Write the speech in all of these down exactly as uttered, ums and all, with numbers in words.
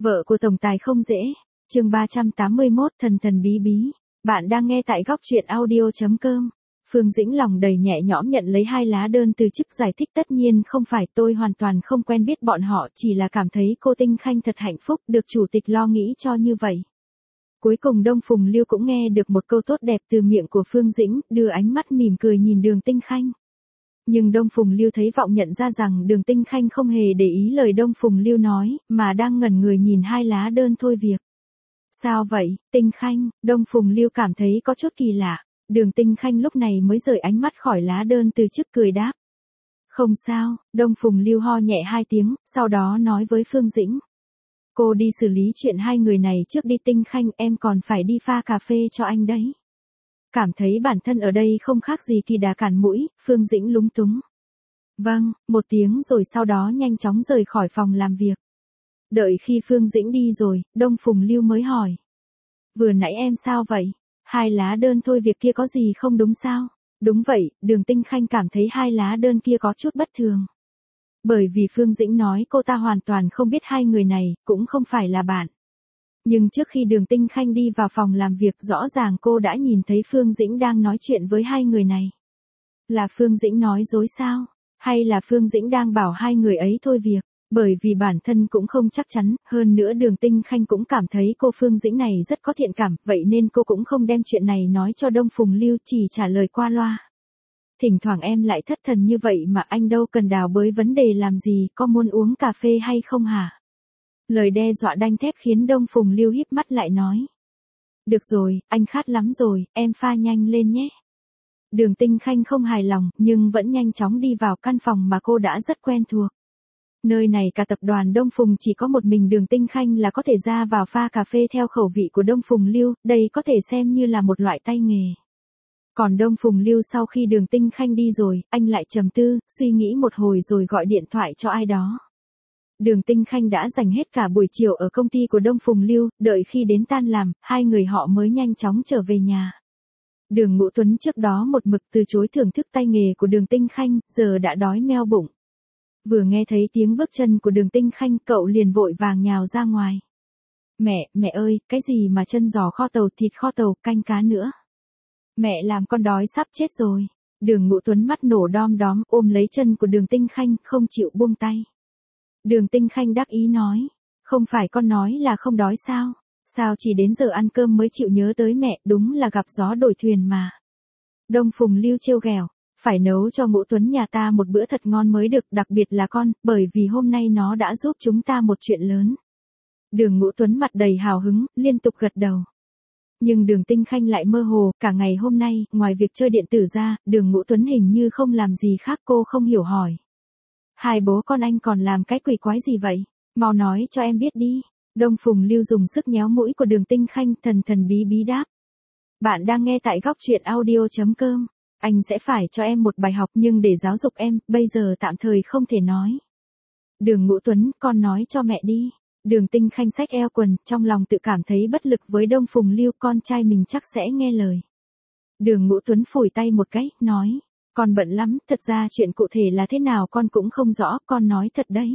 Vợ của tổng tài không dễ. Chương ba trăm tám mươi mốt thần thần bí bí. Bạn đang nghe tại góc truyện audio chấm com. Phương Dĩnh lòng đầy nhẹ nhõm nhận lấy hai lá đơn từ chức, giải thích tất nhiên không phải, tôi hoàn toàn không quen biết bọn họ, chỉ là cảm thấy cô Tinh Khanh thật hạnh phúc được chủ tịch lo nghĩ cho như vậy. Cuối cùng Đông Phùng Lưu cũng nghe được một câu tốt đẹp từ miệng của Phương Dĩnh, đưa ánh mắt mỉm cười nhìn Đường Tinh Khanh. Nhưng Đông Phùng Lưu thấy vọng nhận ra rằng Đường Tinh Khanh không hề để ý lời Đông Phùng Lưu nói, mà đang ngẩn người nhìn hai lá đơn thôi việc. Sao vậy, Tinh Khanh? Đông Phùng Lưu cảm thấy có chút kỳ lạ. Đường Tinh Khanh lúc này mới rời ánh mắt khỏi lá đơn từ chức, cười đáp. Không sao. Đông Phùng Lưu ho nhẹ hai tiếng, sau đó nói với Phương Dĩnh. Cô đi xử lý chuyện hai người này trước đi Tinh Khanh, em còn phải đi pha cà phê cho anh đấy. Cảm thấy bản thân ở đây không khác gì kỳ đà cản mũi, Phương Dĩnh lúng túng. Vâng, một tiếng rồi sau đó nhanh chóng rời khỏi phòng làm việc. Đợi khi Phương Dĩnh đi rồi, Đông Phùng Lưu mới hỏi. Vừa nãy em sao vậy? Hai lá đơn thôi việc kia có gì không đúng sao? Đúng vậy, Đường Tinh Khanh cảm thấy hai lá đơn kia có chút bất thường. Bởi vì Phương Dĩnh nói cô ta hoàn toàn không biết hai người này, cũng không phải là bạn. Nhưng trước khi Đường Tinh Khanh đi vào phòng làm việc, rõ ràng cô đã nhìn thấy Phương Dĩnh đang nói chuyện với hai người này. Là Phương Dĩnh nói dối sao? Hay là Phương Dĩnh đang bảo hai người ấy thôi việc? Bởi vì bản thân cũng không chắc chắn, hơn nữa Đường Tinh Khanh cũng cảm thấy cô Phương Dĩnh này rất có thiện cảm, vậy nên cô cũng không đem chuyện này nói cho Đông Phùng Lưu, chỉ trả lời qua loa. Thỉnh thoảng em lại thất thần như vậy mà anh đâu cần đào bới vấn đề làm gì, có muốn uống cà phê hay không hả? Lời đe dọa đanh thép khiến Đông Phùng Lưu híp mắt lại nói. Được rồi, anh khát lắm rồi, em pha nhanh lên nhé. Đường Tinh Khanh không hài lòng, nhưng vẫn nhanh chóng đi vào căn phòng mà cô đã rất quen thuộc. Nơi này cả tập đoàn Đông Phùng chỉ có một mình Đường Tinh Khanh là có thể ra vào pha cà phê theo khẩu vị của Đông Phùng Lưu, đây có thể xem như là một loại tay nghề. Còn Đông Phùng Lưu sau khi Đường Tinh Khanh đi rồi, anh lại trầm tư, suy nghĩ một hồi rồi gọi điện thoại cho ai đó. Đường Tinh Khanh đã dành hết cả buổi chiều ở công ty của Đông Phùng Lưu, đợi khi đến tan làm, hai người họ mới nhanh chóng trở về nhà. Đường Ngũ Tuấn trước đó một mực từ chối thưởng thức tay nghề của Đường Tinh Khanh, giờ đã đói meo bụng. Vừa nghe thấy tiếng bước chân của Đường Tinh Khanh, cậu liền vội vàng nhào ra ngoài. Mẹ, mẹ ơi, cái gì mà chân giò kho tàu, thịt kho tàu, canh cá nữa. Mẹ làm con đói sắp chết rồi. Đường Ngũ Tuấn mắt nổ đom đóm, ôm lấy chân của Đường Tinh Khanh, không chịu buông tay. Đường Tinh Khanh đắc ý nói, không phải con nói là không đói sao? Sao chỉ đến giờ ăn cơm mới chịu nhớ tới mẹ, đúng là gặp gió đổi thuyền mà. Đông Phùng Lưu trêu ghẹo, phải nấu cho Ngũ Tuấn nhà ta một bữa thật ngon mới được, đặc biệt là con, bởi vì hôm nay nó đã giúp chúng ta một chuyện lớn. Đường Ngũ Tuấn mặt đầy hào hứng, liên tục gật đầu. Nhưng Đường Tinh Khanh lại mơ hồ, cả ngày hôm nay, ngoài việc chơi điện tử ra, Đường Ngũ Tuấn hình như không làm gì khác, cô không hiểu hỏi. Hai bố con anh còn làm cái quỷ quái gì vậy? Mau nói cho em biết đi. Đông Phùng Lưu dùng sức nhéo mũi của Đường Tinh Khanh, thần thần bí bí đáp. Bạn đang nghe tại góc truyện audio chấm com. Anh sẽ phải cho em một bài học, nhưng để giáo dục em, bây giờ tạm thời không thể nói. Đường Ngũ Tuấn, con nói cho mẹ đi. Đường Tinh Khanh xách eo quần, trong lòng tự cảm thấy bất lực với Đông Phùng Lưu, con trai mình chắc sẽ nghe lời. Đường Ngũ Tuấn phủi tay một cái, nói. Con bận lắm, thật ra chuyện cụ thể là thế nào con cũng không rõ, con nói thật đấy.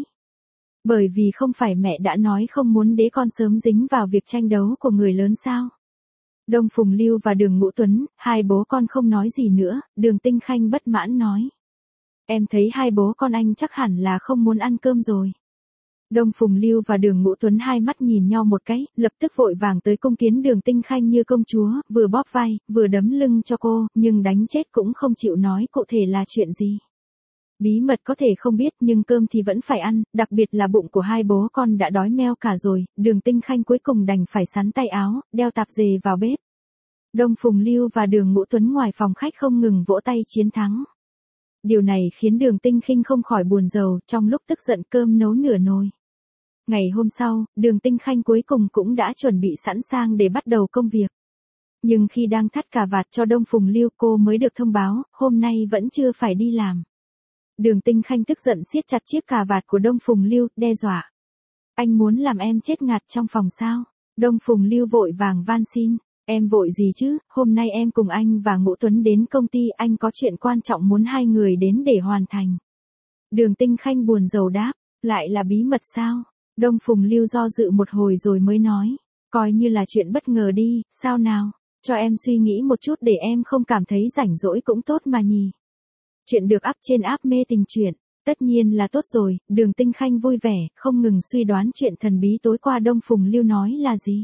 Bởi vì không phải mẹ đã nói không muốn để con sớm dính vào việc tranh đấu của người lớn sao? Đông Phùng Lưu và Đường Ngũ Tuấn, hai bố con không nói gì nữa, Đường Tinh Khanh bất mãn nói. Em thấy hai bố con anh chắc hẳn là không muốn ăn cơm rồi. Đông Phùng Lưu và Đường Ngũ Tuấn hai mắt nhìn nhau một cái, lập tức vội vàng tới cung kiến Đường Tinh Khanh như công chúa, vừa bóp vai, vừa đấm lưng cho cô, nhưng đánh chết cũng không chịu nói cụ thể là chuyện gì. Bí mật có thể không biết, nhưng cơm thì vẫn phải ăn, đặc biệt là bụng của hai bố con đã đói meo cả rồi, Đường Tinh Khanh cuối cùng đành phải xắn tay áo, đeo tạp dề vào bếp. Đông Phùng Lưu và Đường Ngũ Tuấn ngoài phòng khách không ngừng vỗ tay chiến thắng. Điều này khiến Đường Tinh Khanh không khỏi buồn rầu, trong lúc tức giận cơm nấu nửa nồi. Ngày hôm sau, Đường Tinh Khanh cuối cùng cũng đã chuẩn bị sẵn sàng để bắt đầu công việc. Nhưng khi đang thắt cà vạt cho Đông Phùng Lưu, cô mới được thông báo, hôm nay vẫn chưa phải đi làm. Đường Tinh Khanh tức giận siết chặt chiếc cà vạt của Đông Phùng Lưu, đe dọa. Anh muốn làm em chết ngạt trong phòng sao? Đông Phùng Lưu vội vàng van xin. Em vội gì chứ, hôm nay em cùng anh và Ngũ Tuấn đến công ty, anh có chuyện quan trọng muốn hai người đến để hoàn thành. Đường Tinh Khanh buồn rầu đáp, lại là bí mật sao? Đông Phùng Lưu do dự một hồi rồi mới nói. Coi như là chuyện bất ngờ đi, sao nào? Cho em suy nghĩ một chút để em không cảm thấy rảnh rỗi cũng tốt mà nhỉ. Chuyện được up trên app Mê Tình Truyện. Tất nhiên là tốt rồi, Đường Tinh Khanh vui vẻ, không ngừng suy đoán chuyện thần bí tối qua Đông Phùng Lưu nói là gì.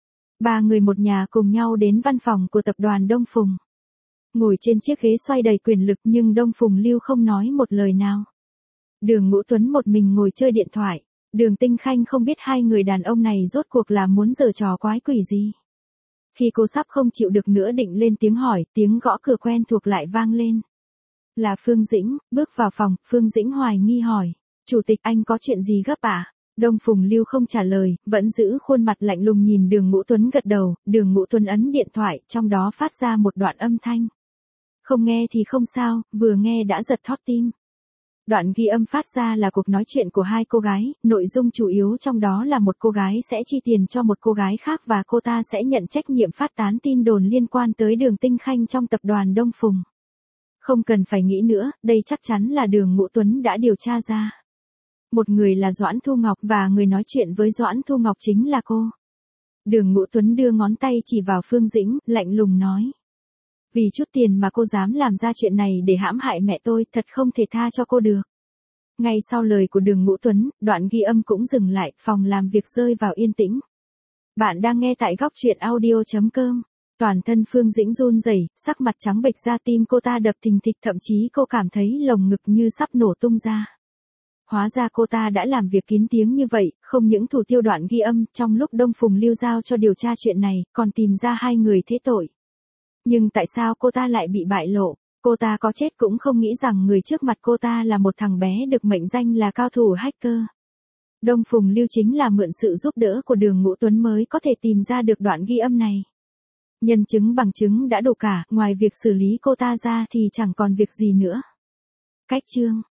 Ba người một nhà cùng nhau đến văn phòng của tập đoàn Đông Phùng. Ngồi trên chiếc ghế xoay đầy quyền lực nhưng Đông Phùng Lưu không nói một lời nào. Đường Ngũ Tuấn một mình ngồi chơi điện thoại. Đường Tinh Khanh không biết hai người đàn ông này rốt cuộc là muốn giở trò quái quỷ gì. Khi cô sắp không chịu được nữa định lên tiếng hỏi, tiếng gõ cửa quen thuộc lại vang lên. Là Phương Dĩnh, bước vào phòng, Phương Dĩnh hoài nghi hỏi. Chủ tịch anh có chuyện gì gấp à? Đông Phùng Lưu không trả lời, vẫn giữ khuôn mặt lạnh lùng nhìn Đường Ngũ Tuấn gật đầu, Đường Ngũ Tuấn ấn điện thoại, trong đó phát ra một đoạn âm thanh. Không nghe thì không sao, vừa nghe đã giật thót tim. Đoạn ghi âm phát ra là cuộc nói chuyện của hai cô gái, nội dung chủ yếu trong đó là một cô gái sẽ chi tiền cho một cô gái khác và cô ta sẽ nhận trách nhiệm phát tán tin đồn liên quan tới Đường Tinh Khanh trong tập đoàn Đông Phùng. Không cần phải nghĩ nữa, đây chắc chắn là Đường Ngũ Tuấn đã điều tra ra. Một người là Doãn Thu Ngọc và người nói chuyện với Doãn Thu Ngọc chính là cô. Đường Ngũ Tuấn đưa ngón tay chỉ vào Phương Dĩnh, lạnh lùng nói. Vì chút tiền mà cô dám làm ra chuyện này để hãm hại mẹ tôi, thật không thể tha cho cô được. Ngay sau lời của Đường Ngũ Tuấn, đoạn ghi âm cũng dừng lại, phòng làm việc rơi vào yên tĩnh. Bạn đang nghe tại góc truyện audio chấm com. Toàn thân Phương Dĩnh run rẩy, sắc mặt trắng bệch ra, tim cô ta đập thình thịch, thậm chí cô cảm thấy lồng ngực như sắp nổ tung ra. Hóa ra cô ta đã làm việc kín tiếng như vậy, không những thủ tiêu đoạn ghi âm trong lúc Đông Phùng Lưu giao cho điều tra chuyện này, còn tìm ra hai người thế tội. Nhưng tại sao cô ta lại bị bại lộ? Cô ta có chết cũng không nghĩ rằng người trước mặt cô ta là một thằng bé được mệnh danh là cao thủ hacker. Đông Phùng Lưu chính là mượn sự giúp đỡ của Đường Ngũ Tuấn mới có thể tìm ra được đoạn ghi âm này. Nhân chứng bằng chứng đã đủ cả, ngoài việc xử lý cô ta ra thì chẳng còn việc gì nữa. Cách chương